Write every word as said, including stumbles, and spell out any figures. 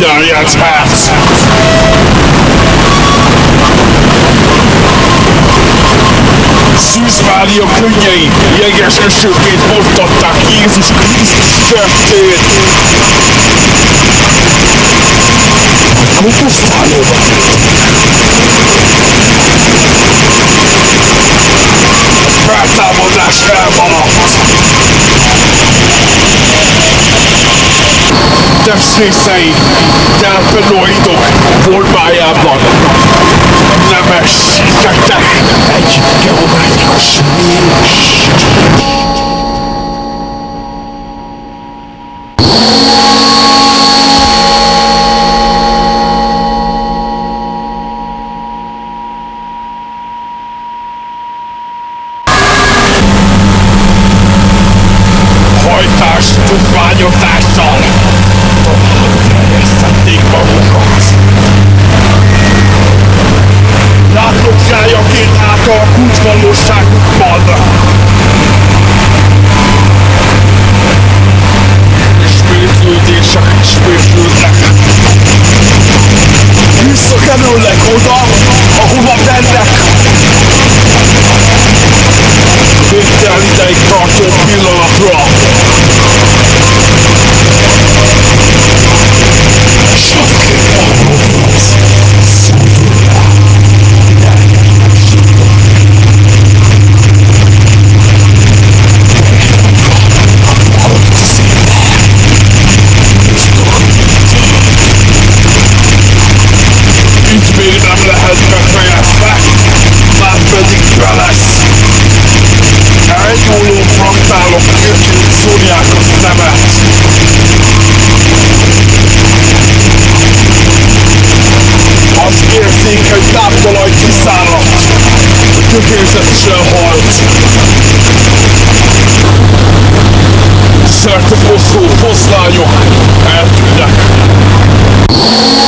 elnyelt herc. Szűz Mária könnyei jeges esőként hordtatták Jézus Krisztus sertét. Kuposztálóba feltámadás elmaradt. Testrészei terpenoidok formájában nemes szítettek egy geometrikus nést. Hajtás, tukványozással tovább terjesztették magukat. Látogsájaként átalakult valóságukban. Ismétlődések ismétlődnek. Visszakerülnek oda, ahova mennek. Végtelen ideig tartó pillanatra. Itt még nem lehet befejezve, már pedig be lesz. Elnyúló fraktálok nélkül szórják a szemet. Az érzékeny táptalaj kiszáradt, gyökérzetesen halt. Szerte foszló foszlányok eltűnnek.